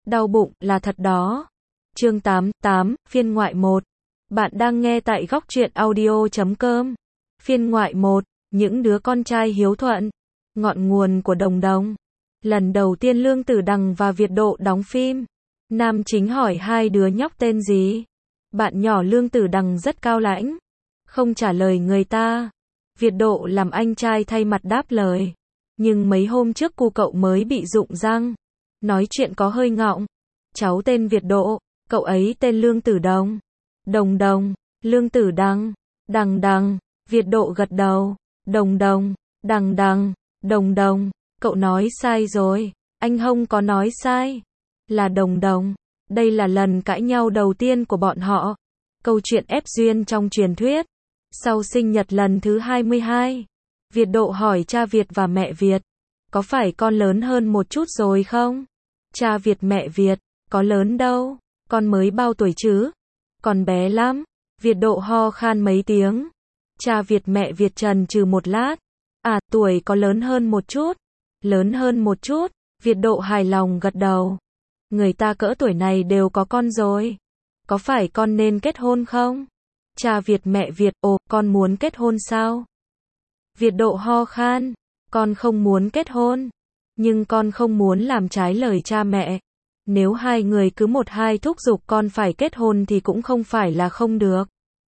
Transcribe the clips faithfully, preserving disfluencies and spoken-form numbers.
Đau bụng là thật đó. Chương tám, tám, phiên ngoại một. Bạn đang nghe tại góc truyện audio chấm com. Phiên ngoại một, những đứa con trai hiếu thuận. Ngọn nguồn của Đồng Đồng. Lần đầu tiên Lương Tử Đằng và Việt Độ đóng phim. Nam chính hỏi hai đứa nhóc tên gì. Bạn nhỏ Lương Tử Đằng rất cao lãnh, không trả lời người ta. Việt Độ làm anh trai thay mặt đáp lời. Nhưng mấy hôm trước cu cậu mới bị rụng răng, nói chuyện có hơi ngọng. Cháu tên Việt Độ, cậu ấy tên Lương Tử Đồng. Đồng Đồng, Lương Tử Đằng, Đằng Đằng, Việt Độ gật đầu. Đồng Đồng, Đằng Đằng, Đồng Đồng, cậu nói sai rồi, anh không có nói sai. Là Đồng Đồng. Đây là lần cãi nhau đầu tiên của bọn họ. Câu chuyện ép duyên trong truyền thuyết. Sau sinh nhật lần thứ hai mươi hai, Việt Độ hỏi cha Việt và mẹ Việt, có phải con lớn hơn một chút rồi không? Cha Việt mẹ Việt, có lớn đâu, con mới bao tuổi chứ? Còn bé lắm. Việt Độ ho khan mấy tiếng. Cha Việt mẹ Việt chần chừ một lát. À, tuổi có lớn hơn một chút. Lớn hơn một chút. Việt Độ hài lòng gật đầu. Người ta cỡ tuổi này đều có con rồi. Có phải con nên kết hôn không? Cha Việt mẹ Việt, ồ, con muốn kết hôn sao? Việt Độ ho khan. Con không muốn kết hôn. Nhưng con không muốn làm trái lời cha mẹ. Nếu hai người cứ một hai thúc giục con phải kết hôn thì cũng không phải là không được.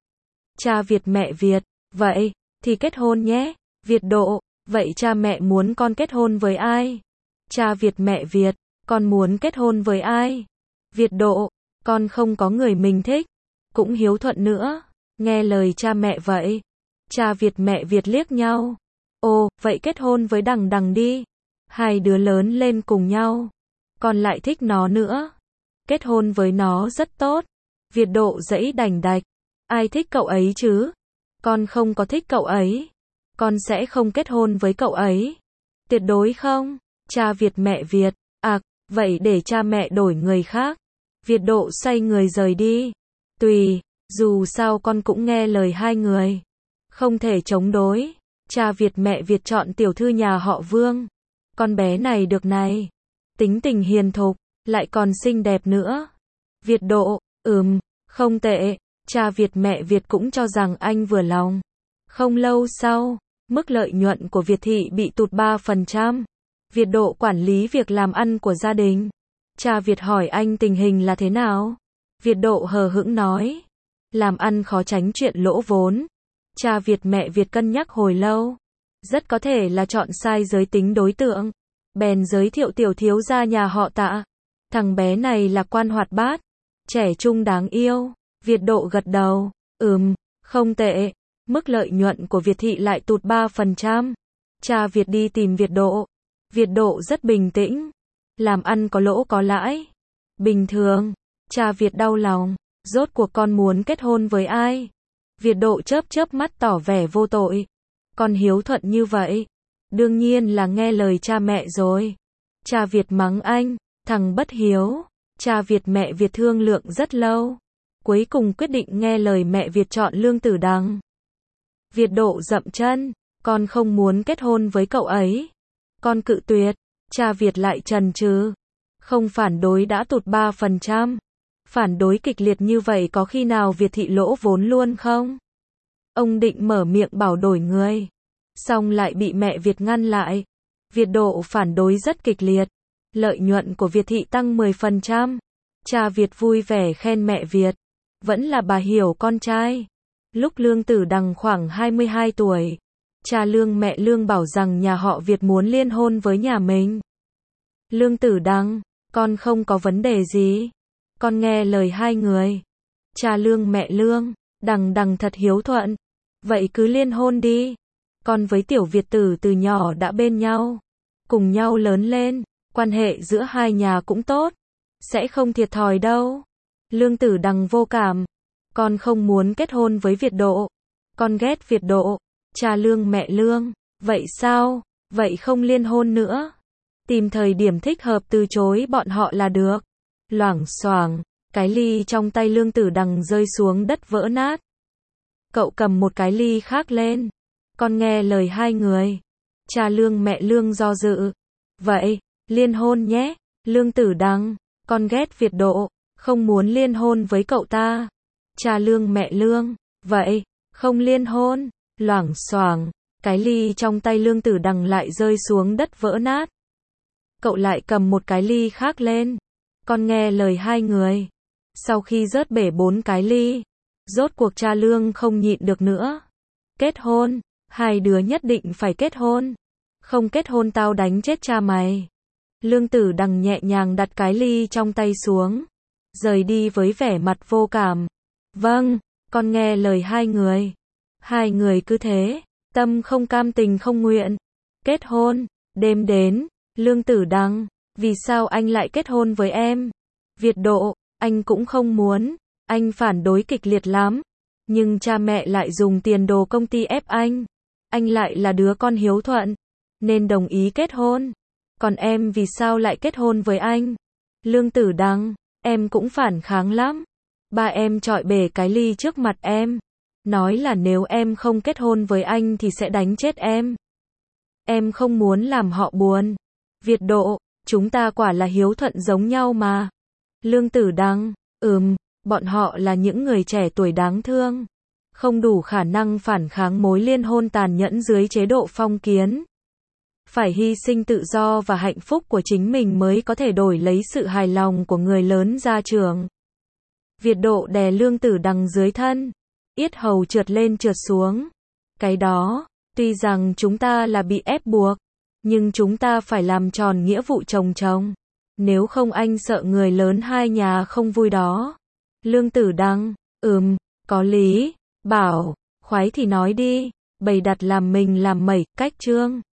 Cha Việt mẹ Việt, vậy, thì kết hôn nhé. Việt Độ, vậy cha mẹ muốn con kết hôn với ai? Cha Việt mẹ Việt, con muốn kết hôn với ai? Việt Độ, con không có người mình thích, cũng hiếu thuận nữa, nghe lời cha mẹ vậy. Cha Việt mẹ Việt liếc nhau. Ồ, vậy kết hôn với Đằng Đằng đi. Hai đứa lớn lên cùng nhau. Con lại thích nó nữa. Kết hôn với nó rất tốt. Việt Độ giãy đành đạch. Ai thích cậu ấy chứ? Con không có thích cậu ấy. Con sẽ không kết hôn với cậu ấy. Tuyệt đối không. Cha Việt mẹ Việt. À, vậy để cha mẹ đổi người khác. Việt Độ xoay người rời đi. Tùy, dù sao con cũng nghe lời hai người. Không thể chống đối. Cha Việt mẹ Việt chọn tiểu thư nhà họ Vương. Con bé này được này. Tính tình hiền thục, lại còn xinh đẹp nữa. Việt Độ, ừm, không tệ. Cha Việt mẹ Việt cũng cho rằng anh vừa lòng. Không lâu sau, mức lợi nhuận của Việt thị bị tụt ba phần trăm. Việt Độ quản lý việc làm ăn của gia đình. Cha Việt hỏi anh tình hình là thế nào? Việt Độ hờ hững nói. Làm ăn khó tránh chuyện lỗ vốn. Cha Việt mẹ Việt cân nhắc hồi lâu. Rất có thể là chọn sai giới tính đối tượng. Bèn giới thiệu tiểu thiếu gia nhà họ Tạ. Thằng bé này là quan hoạt bát, trẻ trung đáng yêu. Việt Độ gật đầu. Ừm, không tệ. Mức lợi nhuận của Việt thị lại tụt ba phần trăm. Cha Việt đi tìm Việt Độ. Việt Độ rất bình tĩnh. Làm ăn có lỗ có lãi. Bình thường. Cha Việt đau lòng. Rốt cuộc con muốn kết hôn với ai? Việt Độ chớp chớp mắt tỏ vẻ vô tội. Con hiếu thuận như vậy. Đương nhiên là nghe lời cha mẹ rồi. Cha Việt mắng anh, thằng bất hiếu. Cha Việt mẹ Việt thương lượng rất lâu. Cuối cùng quyết định nghe lời mẹ Việt chọn Lương Tử Đằng. Việt Độ dậm chân. Con không muốn kết hôn với cậu ấy. Con cự tuyệt. Cha Việt lại chần chừ. Không phản đối đã tụt ba phần trăm. Phản đối kịch liệt như vậy có khi nào Việt thị lỗ vốn luôn không? Ông định mở miệng bảo đổi người. Xong lại bị mẹ Việt ngăn lại. Việt Độ phản đối rất kịch liệt. Lợi nhuận của Việt thị tăng mười phần trăm. Cha Việt vui vẻ khen mẹ Việt. Vẫn là bà hiểu con trai. Lúc Lương Tử Đằng khoảng hai mươi hai tuổi, cha Lương mẹ Lương bảo rằng nhà họ Việt muốn liên hôn với nhà mình. Lương Tử Đằng, con không có vấn đề gì. Con nghe lời hai người. Cha Lương mẹ Lương, Đằng Đằng thật hiếu thuận. Vậy cứ liên hôn đi. Con với tiểu Việt tử từ nhỏ đã bên nhau. Cùng nhau lớn lên. Quan hệ giữa hai nhà cũng tốt. Sẽ không thiệt thòi đâu. Lương Tử Đằng vô cảm. Con không muốn kết hôn với Việt Độ. Con ghét Việt Độ. Cha Lương mẹ Lương. Vậy sao? Vậy không liên hôn nữa. Tìm thời điểm thích hợp từ chối bọn họ là được. Loảng xoảng. Cái ly trong tay Lương Tử Đằng rơi xuống đất vỡ nát. Cậu cầm một cái ly khác lên. Con nghe lời hai người. Cha Lương mẹ Lương do dự. Vậy, liên hôn nhé. Lương Tử Đằng, con ghét Việt Độ, không muốn liên hôn với cậu ta. Cha Lương mẹ Lương, vậy, không liên hôn, loảng xoảng, cái ly trong tay Lương Tử Đằng lại rơi xuống đất vỡ nát. Cậu lại cầm một cái ly khác lên, con nghe lời hai người. Sau khi rớt bể bốn cái ly, rốt cuộc cha Lương không nhịn được nữa. Kết hôn, hai đứa nhất định phải kết hôn. Không kết hôn tao đánh chết cha mày. Lương Tử Đằng nhẹ nhàng đặt cái ly trong tay xuống, rời đi với vẻ mặt vô cảm. Vâng, con nghe lời hai người. Hai người cứ thế, tâm không cam tình không nguyện. Kết hôn, đêm đến, Lương Tử Đằng, vì sao anh lại kết hôn với em? Việt Độ, anh cũng không muốn, anh phản đối kịch liệt lắm. Nhưng cha mẹ lại dùng tiền đồ công ty ép anh. Anh lại là đứa con hiếu thuận, nên đồng ý kết hôn. Còn em vì sao lại kết hôn với anh? Lương Tử Đằng, em cũng phản kháng lắm. Ba em chọi bể cái ly trước mặt em, nói là nếu em không kết hôn với anh thì sẽ đánh chết em. Em không muốn làm họ buồn. Việt Độ, chúng ta quả là hiếu thuận giống nhau mà. Lương Tử Đằng, ừm, bọn họ là những người trẻ tuổi đáng thương, không đủ khả năng phản kháng mối liên hôn tàn nhẫn dưới chế độ phong kiến. Phải hy sinh tự do và hạnh phúc của chính mình mới có thể đổi lấy sự hài lòng của người lớn gia trưởng. Việt Độ đè Lương Tử Đằng dưới thân, yết hầu trượt lên trượt xuống. Cái đó, tuy rằng chúng ta là bị ép buộc, nhưng chúng ta phải làm tròn nghĩa vụ chồng chồng. Nếu không anh sợ người lớn hai nhà không vui đó. Lương Tử Đằng, ừm, có lý. Bảo, khoái thì nói đi. Bày đặt làm mình làm mẩy, cách trương.